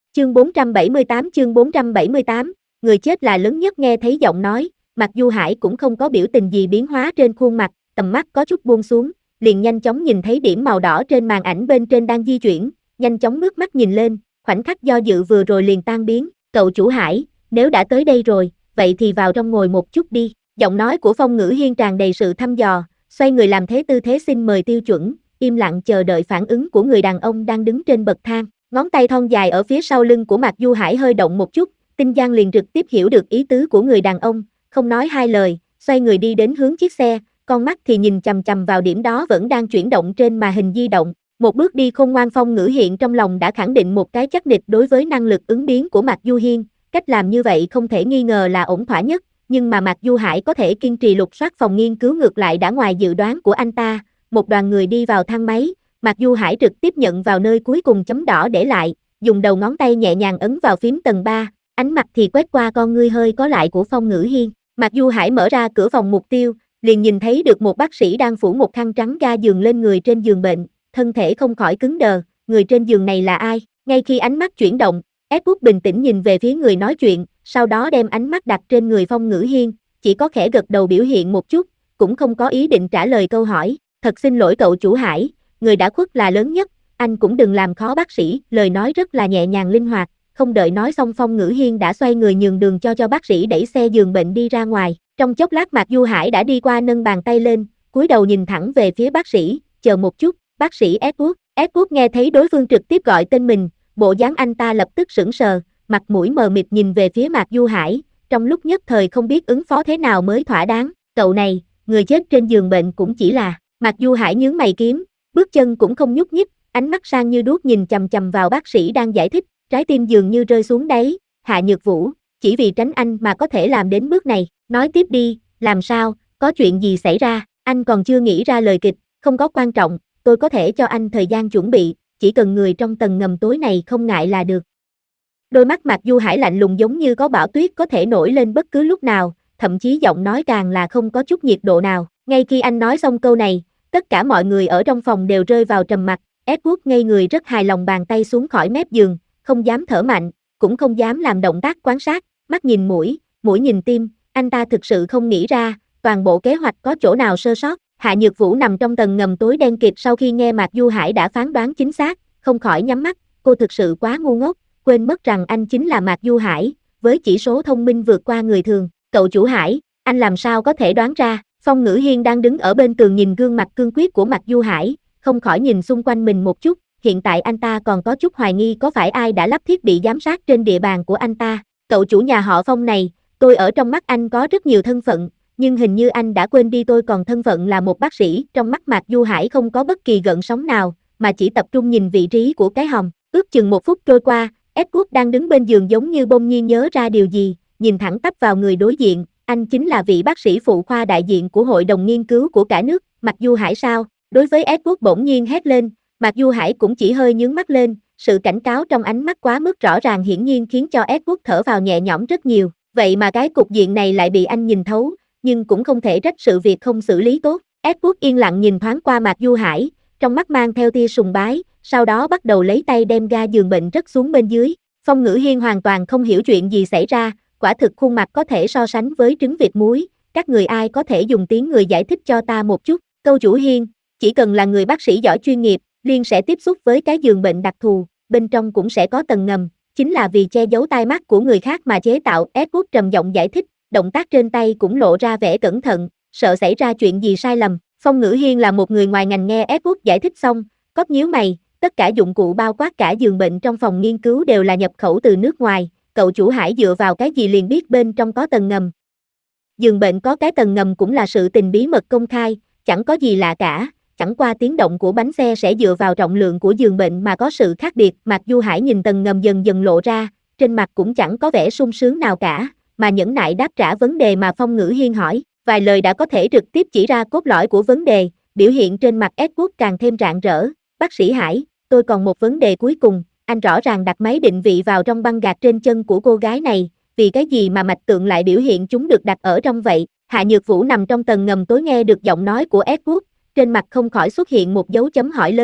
Chương 478, người chết là lớn nhất. Nghe thấy giọng nói, Mạc Du Hải cũng không có biểu tình gì biến hóa trên khuôn mặt, tầm mắt có chút buông xuống, liền nhanh chóng nhìn thấy điểm màu đỏ trên màn ảnh bên trên đang di chuyển, nhanh chóng ngước mắt nhìn lên, khoảnh khắc do dự vừa rồi liền tan biến. Cậu chủ Hải, nếu đã tới đây rồi, vậy thì vào trong ngồi một chút đi. Giọng nói của Phong Ngữ Hiên tràn đầy sự thăm dò, xoay người làm thế tư thế xin mời tiêu chuẩn, im lặng chờ đợi phản ứng của người đàn ông đang đứng trên bậc thang. Ngón tay thon dài ở phía sau lưng của Mạc Du Hải hơi động một chút, Tinh Giang liền trực tiếp hiểu được ý tứ của người đàn ông, không nói hai lời, xoay người đi đến hướng chiếc xe, con mắt thì nhìn chằm chằm vào điểm đó vẫn đang chuyển động trên màn hình di động. Một bước đi khôn ngoan. Phong Ngữ Hiện trong lòng đã khẳng định một cái chắc nịch đối với năng lực ứng biến của Mạc Du Hiên, cách làm như vậy không thể nghi ngờ là ổn thỏa nhất, nhưng mà Mạc Du Hải có thể kiên trì lục soát phòng nghiên cứu ngược lại đã ngoài dự đoán của anh ta. Một đoàn người đi vào thang máy, Mạc Du Hải trực tiếp nhận vào nơi cuối cùng chấm đỏ để lại, dùng đầu ngón tay nhẹ nhàng ấn vào phím tầng 3, ánh mặt thì quét qua con ngươi hơi có lại của Phong Ngữ Hiên. Mạc Du Hải mở ra cửa phòng mục tiêu, liền nhìn thấy được một bác sĩ đang phủ một khăn trắng ga giường lên người trên giường bệnh, thân thể không khỏi cứng đờ, người trên giường này là ai? Ngay khi ánh mắt chuyển động, Edward bình tĩnh nhìn về phía người nói chuyện, sau đó đem ánh mắt đặt trên người Phong Ngữ Hiên, chỉ có khẽ gật đầu biểu hiện một chút, cũng không có ý định trả lời câu hỏi. Thật xin lỗi cậu chủ Hải, người đã khuất là lớn nhất, anh cũng đừng làm khó bác sĩ. Lời nói rất là nhẹ nhàng linh hoạt, không đợi nói xong Phong Ngữ Hiên đã xoay người nhường đường cho bác sĩ đẩy xe giường bệnh đi ra ngoài. Trong chốc lát Mạc Du Hải đã đi qua nâng bàn tay lên, cúi đầu nhìn thẳng về phía bác sĩ, chờ một chút, bác sĩ Edward. Edward nghe thấy đối phương trực tiếp gọi tên mình, bộ dáng anh ta lập tức sững sờ, mặt mũi mờ mịt nhìn về phía Mạc Du Hải, trong lúc nhất thời không biết ứng phó thế nào mới thỏa đáng. Cậu này, người chết trên giường bệnh cũng chỉ là. Mạc Du Hải nhướng mày kiếm, bước chân cũng không nhúc nhích, ánh mắt sang như đuốc nhìn chằm chằm vào bác sĩ đang giải thích, trái tim dường như rơi xuống đáy. Hạ Nhược Vũ, chỉ vì tránh anh mà có thể làm đến bước này, nói tiếp đi, làm sao, có chuyện gì xảy ra? Anh còn chưa nghĩ ra lời kịch, không có quan trọng, tôi có thể cho anh thời gian chuẩn bị, chỉ cần người trong tầng ngầm tối này không ngại là được. Đôi mắt Mạc Du Hải lạnh lùng giống như có bão tuyết có thể nổi lên bất cứ lúc nào, thậm chí giọng nói càng là không có chút nhiệt độ nào. Ngay khi anh nói xong câu này, tất cả mọi người ở trong phòng đều rơi vào trầm mặc. Edward ngây người rất hài lòng bàn tay xuống khỏi mép giường, không dám thở mạnh, cũng không dám làm động tác quan sát, mắt nhìn mũi, mũi nhìn tim, anh ta thực sự không nghĩ ra, toàn bộ kế hoạch có chỗ nào sơ sót. Hạ Nhược Vũ nằm trong tầng ngầm tối đen kịt sau khi nghe Mạc Du Hải đã phán đoán chính xác, không khỏi nhắm mắt, cô thực sự quá ngu ngốc, quên mất rằng anh chính là Mạc Du Hải, với chỉ số thông minh vượt qua người thường. Cậu chủ Hải, anh làm sao có thể đoán ra? Phong Ngữ Hiên đang đứng ở bên tường nhìn gương mặt cương quyết của Mạc Du Hải, không khỏi nhìn xung quanh mình một chút, hiện tại anh ta còn có chút hoài nghi có phải ai đã lắp thiết bị giám sát trên địa bàn của anh ta. Cậu chủ nhà họ Phong này, tôi ở trong mắt anh có rất nhiều thân phận, nhưng hình như anh đã quên đi tôi còn thân phận là một bác sĩ. Trong mắt Mạc Du Hải không có bất kỳ gợn sóng nào, mà chỉ tập trung nhìn vị trí của cái hòm. Ước chừng 1 phút trôi qua, Edward đang đứng bên giường giống như bỗng nhiên nhớ ra điều gì, nhìn thẳng tắp vào người đối diện, anh chính là vị bác sĩ phụ khoa đại diện của hội đồng nghiên cứu của cả nước. Mạc Du Hải sao? Đối với Edward bỗng nhiên hét lên, Mạc Du Hải cũng chỉ hơi nhướng mắt lên, sự cảnh cáo trong ánh mắt quá mức rõ ràng hiển nhiên khiến cho Edward thở vào nhẹ nhõm rất nhiều. Vậy mà cái cục diện này lại bị anh nhìn thấu, nhưng cũng không thể trách sự việc không xử lý tốt. Edward yên lặng nhìn thoáng qua Mạc Du Hải, trong mắt mang theo tia sùng bái, sau đó bắt đầu lấy tay đem ga giường bệnh rớt xuống bên dưới. Phong Ngữ Hiên hoàn toàn không hiểu chuyện gì xảy ra, quả thực khuôn mặt có thể so sánh với trứng vịt muối, các người ai có thể dùng tiếng người giải thích cho ta một chút. Câu chủ Hiên, chỉ cần là người bác sĩ giỏi chuyên nghiệp, liền sẽ tiếp xúc với cái giường bệnh đặc thù, bên trong cũng sẽ có tầng ngầm, chính là vì che giấu tai mắt của người khác mà chế tạo. Edward trầm giọng giải thích, động tác trên tay cũng lộ ra vẻ cẩn thận, sợ xảy ra chuyện gì sai lầm. Phong Ngữ Hiên là một người ngoài ngành, nghe Edward giải thích xong, cóp nhíu mày, tất cả dụng cụ bao quát cả giường bệnh trong phòng nghiên cứu đều là nhập khẩu từ nước ngoài, cậu chủ Hải dựa vào cái gì liền biết bên trong có tầng ngầm? Giường bệnh có cái tầng ngầm cũng là sự tình bí mật công khai, chẳng có gì lạ cả, chẳng qua tiếng động của bánh xe sẽ dựa vào trọng lượng của giường bệnh mà có sự khác biệt. Mạc Du Hải nhìn tầng ngầm dần dần lộ ra, trên mặt cũng chẳng có vẻ sung sướng nào cả, mà nhẫn nại đáp trả vấn đề mà Phong Ngữ Hiên hỏi, vài lời đã có thể trực tiếp chỉ ra cốt lõi của vấn đề, biểu hiện trên mặt Edward càng thêm rạng rỡ. Bác sĩ Hải, tôi còn một vấn đề cuối cùng, anh rõ ràng đặt máy định vị vào trong băng gạc trên chân của cô gái này, vì cái gì mà mạch tượng lại biểu hiện chúng được đặt ở trong vậy? Hạ Nhược Vũ nằm trong tầng ngầm tối nghe được giọng nói của Edward, trên mặt không khỏi xuất hiện một dấu chấm hỏi lớn,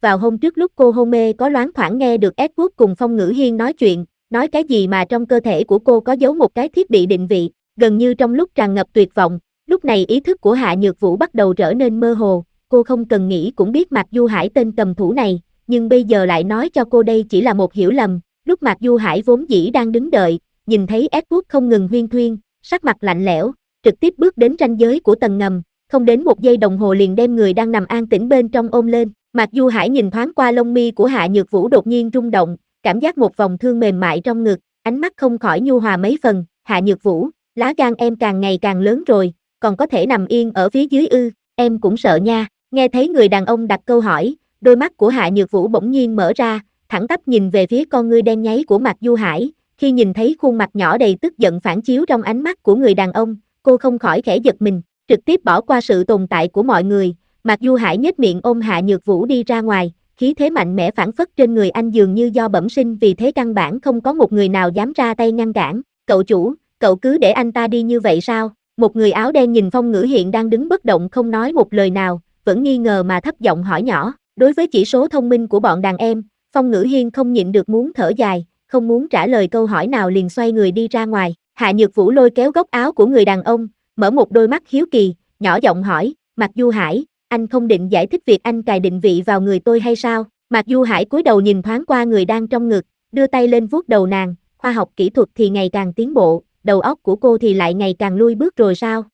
vào hôm trước lúc cô hôn mê có loáng thoảng nghe được Edward cùng Phong Ngữ Hiên nói chuyện, nói cái gì mà trong cơ thể của cô có giấu một cái thiết bị định vị, gần như trong lúc tràn ngập tuyệt vọng, lúc này ý thức của Hạ Nhược Vũ bắt đầu trở nên mơ hồ, cô không cần nghĩ cũng biết Mạc Du Hải tên cầm thủ này, nhưng bây giờ lại nói cho cô đây chỉ là một hiểu lầm, lúc Mạc Du Hải vốn dĩ đang đứng đợi, nhìn thấy Edward không ngừng huyên thuyên, sắc mặt lạnh lẽo, trực tiếp bước đến ranh giới của tầng ngầm, không đến một giây đồng hồ liền đem người đang nằm an tĩnh bên trong ôm lên. Mạc Du Hải nhìn thoáng qua lông mi của Hạ Nhược Vũ đột nhiên rung động, cảm giác một vòng thương mềm mại trong ngực, ánh mắt không khỏi nhu hòa mấy phần. Hạ Nhược Vũ, lá gan em càng ngày càng lớn rồi, còn có thể nằm yên ở phía dưới ư? Em cũng sợ nha. Nghe thấy người đàn ông đặt câu hỏi, đôi mắt của Hạ Nhược Vũ bỗng nhiên mở ra, thẳng tắp nhìn về phía con ngươi đen nháy của Mạc Du Hải. Khi nhìn thấy khuôn mặt nhỏ đầy tức giận phản chiếu trong ánh mắt của người đàn ông, cô không khỏi khẽ giật mình, trực tiếp bỏ qua sự tồn tại của mọi người. Mạc Du Hải nhếch miệng ôm Hạ Nhược Vũ đi ra ngoài, khí thế mạnh mẽ phản phất trên người anh dường như do bẩm sinh, vì thế căn bản không có một người nào dám ra tay ngăn cản. Cậu chủ, cậu cứ để anh ta đi như vậy sao? Một người áo đen nhìn Phong Ngữ Hiện đang đứng bất động không nói một lời nào, vẫn nghi ngờ mà thấp giọng hỏi nhỏ. Đối với chỉ số thông minh của bọn đàn em, Phong Ngữ Hiên không nhịn được muốn thở dài, không muốn trả lời câu hỏi nào liền xoay người đi ra ngoài. Hạ Nhược Vũ lôi kéo góc áo của người đàn ông, mở một đôi mắt hiếu kỳ, nhỏ giọng hỏi, Mạc Du Hải, anh không định giải thích việc anh cài định vị vào người tôi hay sao? Mạc Du Hải cúi đầu nhìn thoáng qua người đang trong ngực, đưa tay lên vuốt đầu nàng, khoa học kỹ thuật thì ngày càng tiến bộ, đầu óc của cô thì lại ngày càng lui bước rồi sao?